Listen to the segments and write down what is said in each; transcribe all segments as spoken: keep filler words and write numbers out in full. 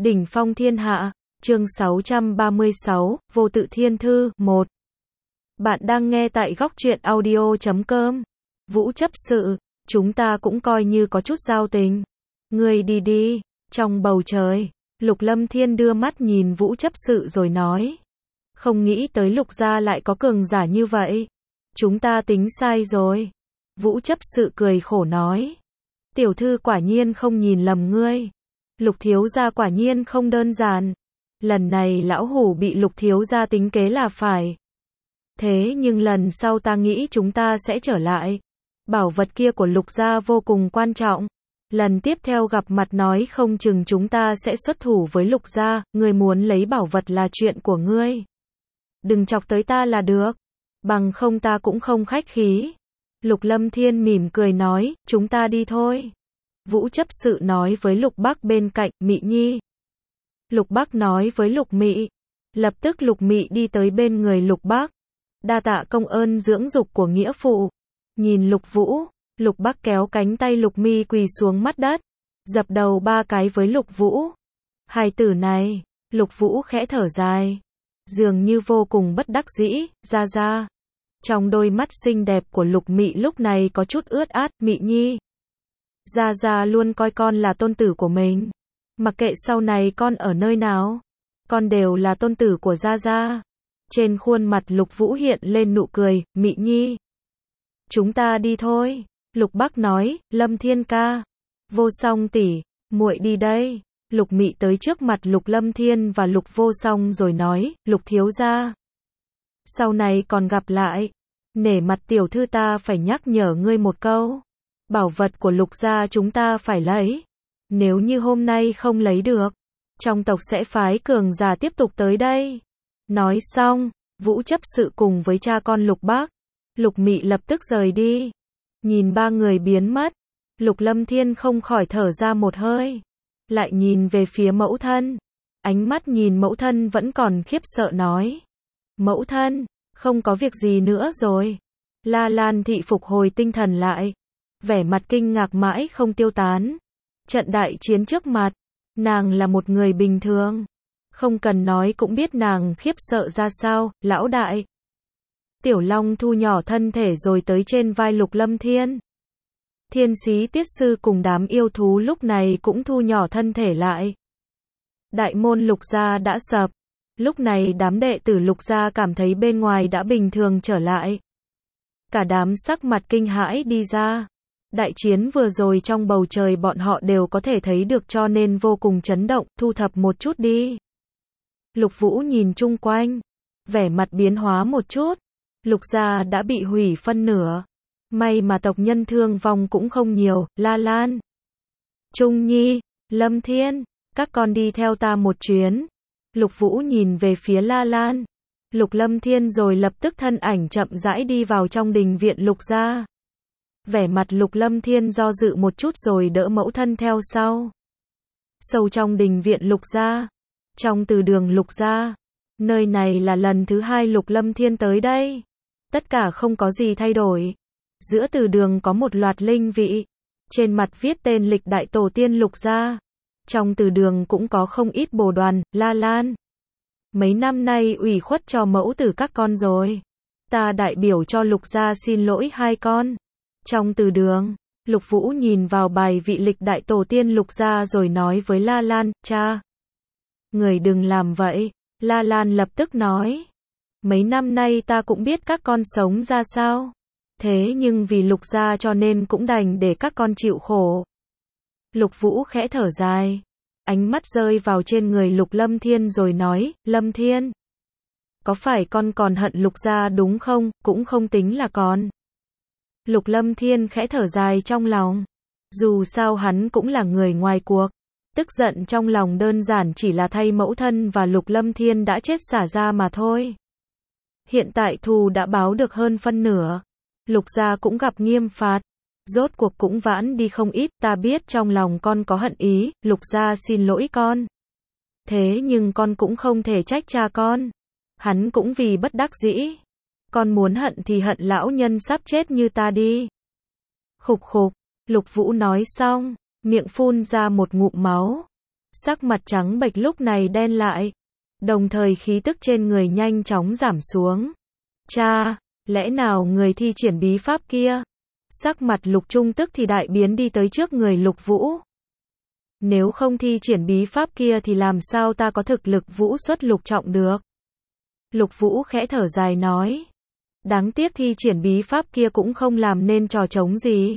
Đỉnh phong thiên hạ, chương sáu trăm ba mươi sáu, Vô tự thiên thư, một. Bạn đang nghe tại góc truyện audio chấm com. Vũ chấp sự, chúng ta cũng coi như có chút giao tình. Ngươi đi đi, trong bầu trời, Lục Lâm Thiên đưa mắt nhìn Vũ chấp sự rồi nói. Không nghĩ tới Lục gia lại có cường giả như vậy. Chúng ta tính sai rồi. Vũ chấp sự cười khổ nói. Tiểu thư quả nhiên không nhìn lầm ngươi. Lục thiếu gia quả nhiên không đơn giản. Lần này lão hủ bị Lục thiếu gia tính kế là phải. Thế nhưng lần sau ta nghĩ chúng ta sẽ trở lại. Bảo vật kia của Lục gia vô cùng quan trọng. Lần tiếp theo gặp mặt nói không chừng chúng ta sẽ xuất thủ với Lục gia, ngươi muốn lấy bảo vật là chuyện của ngươi. Đừng chọc tới ta là được. Bằng không ta cũng không khách khí. Lục Lâm Thiên mỉm cười nói, chúng ta đi thôi. Vũ chấp sự nói với Lục Bắc bên cạnh, Mị Nhi. Lục Bắc nói với Lục Mị. Lập tức Lục Mị đi tới bên người Lục Bắc. Đa tạ công ơn dưỡng dục của nghĩa phụ. Nhìn Lục Vũ, Lục Bắc kéo cánh tay Lục Mi quỳ xuống mắt đất. Dập đầu ba cái với Lục Vũ. Hài tử này, Lục Vũ khẽ thở dài. Dường như vô cùng bất đắc dĩ, ra ra. Trong đôi mắt xinh đẹp của Lục Mị lúc này có chút ướt át, Mị Nhi. Gia Gia luôn coi con là tôn tử của mình. Mặc kệ sau này con ở nơi nào, con đều là tôn tử của Gia Gia. Trên khuôn mặt Lục Vũ hiện lên nụ cười, Mị Nhi. Chúng ta đi thôi. Lục Bắc nói, Lâm Thiên ca. Vô Song tỷ, muội đi đây. Lục Mị tới trước mặt Lục Lâm Thiên và Lục Vô Song rồi nói, Lục thiếu gia. Sau này còn gặp lại. Nể mặt tiểu thư ta phải nhắc nhở ngươi một câu. Bảo vật của Lục gia chúng ta phải lấy. Nếu như hôm nay không lấy được, trong tộc sẽ phái cường giả tiếp tục tới đây. Nói xong, Vũ chấp sự cùng với cha con Lục Bắc, Lục Mị lập tức rời đi. Nhìn ba người biến mất, Lục Lâm Thiên không khỏi thở ra một hơi. Lại nhìn về phía mẫu thân. Ánh mắt nhìn mẫu thân vẫn còn khiếp sợ nói. Mẫu thân, không có việc gì nữa rồi. La Lan thị phục hồi tinh thần lại. Vẻ mặt kinh ngạc mãi không tiêu tán. Trận đại chiến trước mặt, nàng là một người bình thường. Không cần nói cũng biết nàng khiếp sợ ra sao, lão đại. Tiểu Long thu nhỏ thân thể rồi tới trên vai Lục Lâm Thiên. Thiên Sĩ Tiết Sư cùng đám yêu thú lúc này cũng thu nhỏ thân thể lại. Đại môn Lục gia đã sập. Lúc này đám đệ tử Lục gia cảm thấy bên ngoài đã bình thường trở lại. Cả đám sắc mặt kinh hãi đi ra. Đại chiến vừa rồi trong bầu trời bọn họ đều có thể thấy được cho nên vô cùng chấn động, thu thập một chút đi. Lục Vũ nhìn chung quanh. Vẻ mặt biến hóa một chút. Lục gia đã bị hủy phân nửa. May mà tộc nhân thương vong cũng không nhiều, La Lan. Trung Nhi, Lâm Thiên, các con đi theo ta một chuyến. Lục Vũ nhìn về phía La Lan. Lục Lâm Thiên rồi lập tức thân ảnh chậm rãi đi vào trong đình viện Lục gia. Vẻ mặt Lục Lâm Thiên do dự một chút rồi đỡ mẫu thân theo sau. Sâu trong đình viện Lục gia. Trong từ đường Lục gia. Nơi này là lần thứ hai Lục Lâm Thiên tới đây. Tất cả không có gì thay đổi. Giữa từ đường có một loạt linh vị. Trên mặt viết tên lịch đại tổ tiên Lục gia. Trong từ đường cũng có không ít bồ đoàn, La Lan. Mấy năm nay ủy khuất cho mẫu tử các con rồi. Ta đại biểu cho Lục gia xin lỗi hai con. Trong từ đường, Lục Vũ nhìn vào bài vị lịch đại tổ tiên Lục gia rồi nói với La Lan, cha. Người đừng làm vậy, La Lan lập tức nói. Mấy năm nay ta cũng biết các con sống ra sao. Thế nhưng vì Lục gia cho nên cũng đành để các con chịu khổ. Lục Vũ khẽ thở dài. Ánh mắt rơi vào trên người Lục Lâm Thiên rồi nói, Lâm Thiên. Có phải con còn hận Lục gia đúng không, cũng không tính là con. Lục Lâm Thiên khẽ thở dài trong lòng. Dù sao hắn cũng là người ngoài cuộc. Tức giận trong lòng đơn giản chỉ là thay mẫu thân và Lục Lâm Thiên đã chết xả ra mà thôi. Hiện tại thù đã báo được hơn phân nửa. Lục gia cũng gặp nghiêm phạt. Rốt cuộc cũng vãn đi không ít, ta biết trong lòng con có hận ý, Lục gia xin lỗi con. Thế nhưng con cũng không thể trách cha con. Hắn cũng vì bất đắc dĩ. Con muốn hận thì hận lão nhân sắp chết như ta đi. Khục khục, Lục Vũ nói xong, miệng phun ra một ngụm máu. Sắc mặt trắng bệch lúc này đen lại, đồng thời khí tức trên người nhanh chóng giảm xuống. Cha, lẽ nào người thi triển bí pháp kia? Sắc mặt Lục Trung tức thì đại biến đi tới trước người Lục Vũ. Nếu không thi triển bí pháp kia thì làm sao ta có thực lực vũ xuất lục trọng được? Lục Vũ khẽ thở dài nói. Đáng tiếc thi triển bí pháp kia cũng không làm nên trò trống gì.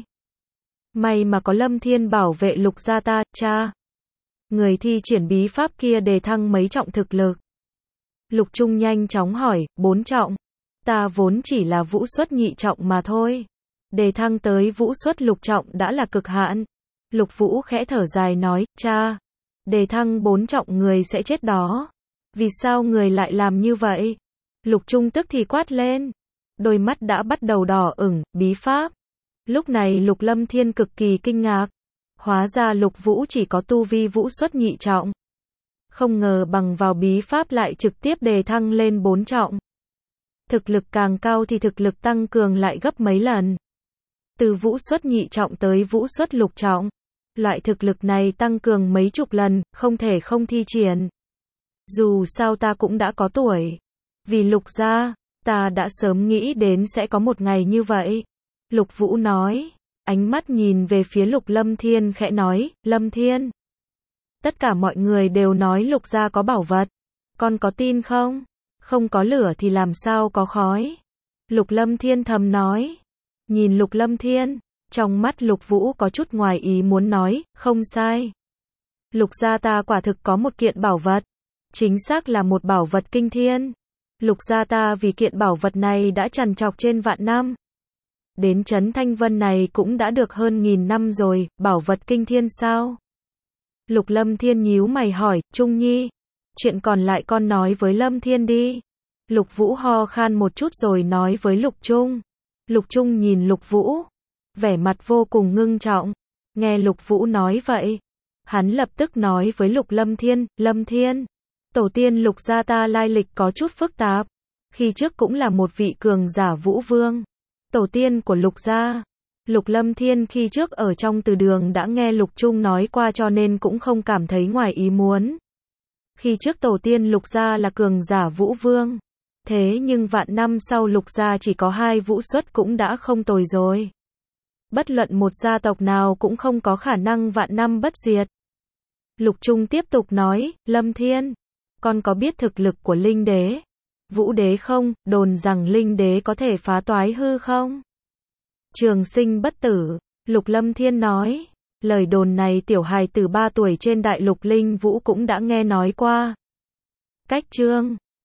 May mà có Lâm Thiên bảo vệ Lục gia ta, cha. Người thi triển bí pháp kia đề thăng mấy trọng thực lực. Lục Trung nhanh chóng hỏi, bốn trọng. Ta vốn chỉ là vũ xuất nhị trọng mà thôi. Đề thăng tới vũ xuất lục trọng đã là cực hạn. Lục Vũ khẽ thở dài nói, cha. Đề thăng bốn trọng người sẽ chết đó. Vì sao người lại làm như vậy? Lục Trung tức thì quát lên. Đôi mắt đã bắt đầu đỏ ửng, bí pháp. Lúc này Lục Lâm Thiên cực kỳ kinh ngạc. Hóa ra Lục Vũ chỉ có tu vi vũ xuất nhị trọng. Không ngờ bằng vào bí pháp lại trực tiếp đề thăng lên bốn trọng. Thực lực càng cao thì thực lực tăng cường lại gấp mấy lần. Từ vũ xuất nhị trọng tới vũ xuất lục trọng. Loại thực lực này tăng cường mấy chục lần, không thể không thi triển. Dù sao ta cũng đã có tuổi. Vì Lục gia, ta đã sớm nghĩ đến sẽ có một ngày như vậy. Lục Vũ nói, ánh mắt nhìn về phía Lục Lâm Thiên khẽ nói, Lâm Thiên. Tất cả mọi người đều nói Lục gia có bảo vật. Con có tin không? Không có lửa thì làm sao có khói? Lục Lâm Thiên thầm nói. Nhìn Lục Lâm Thiên, trong mắt Lục Vũ có chút ngoài ý muốn nói, không sai. Lục gia ta quả thực có một kiện bảo vật. Chính xác là một bảo vật kinh thiên. Lục gia ta vì kiện bảo vật này đã trằn trọc trên vạn năm. Đến trấn Thanh Vân này cũng đã được hơn nghìn năm rồi, bảo vật kinh thiên sao? Lục Lâm Thiên nhíu mày hỏi, Trung Nhi. Chuyện còn lại con nói với Lâm Thiên đi. Lục Vũ ho khan một chút rồi nói với Lục Trung. Lục Trung nhìn Lục Vũ. Vẻ mặt vô cùng ngưng trọng. Nghe Lục Vũ nói vậy. Hắn lập tức nói với Lục Lâm Thiên, Lâm Thiên. Tổ tiên Lục gia ta lai lịch có chút phức tạp. Khi trước cũng là một vị cường giả vũ vương. Tổ tiên của Lục gia. Lục Lâm Thiên khi trước ở trong từ đường đã nghe Lục Trung nói qua cho nên cũng không cảm thấy ngoài ý muốn. Khi trước tổ tiên Lục gia là cường giả vũ vương. Thế nhưng vạn năm sau Lục gia chỉ có hai vũ xuất cũng đã không tồi rồi. Bất luận một gia tộc nào cũng không có khả năng vạn năm bất diệt. Lục Trung tiếp tục nói, Lâm Thiên. Con có biết thực lực của Linh Đế, Vũ Đế không? Đồn rằng Linh Đế có thể phá toái hư không? Trường sinh bất tử. Lục Lâm Thiên nói. Lời đồn này tiểu hài từ ba tuổi trên đại lục Linh Vũ cũng đã nghe nói qua. Cách chương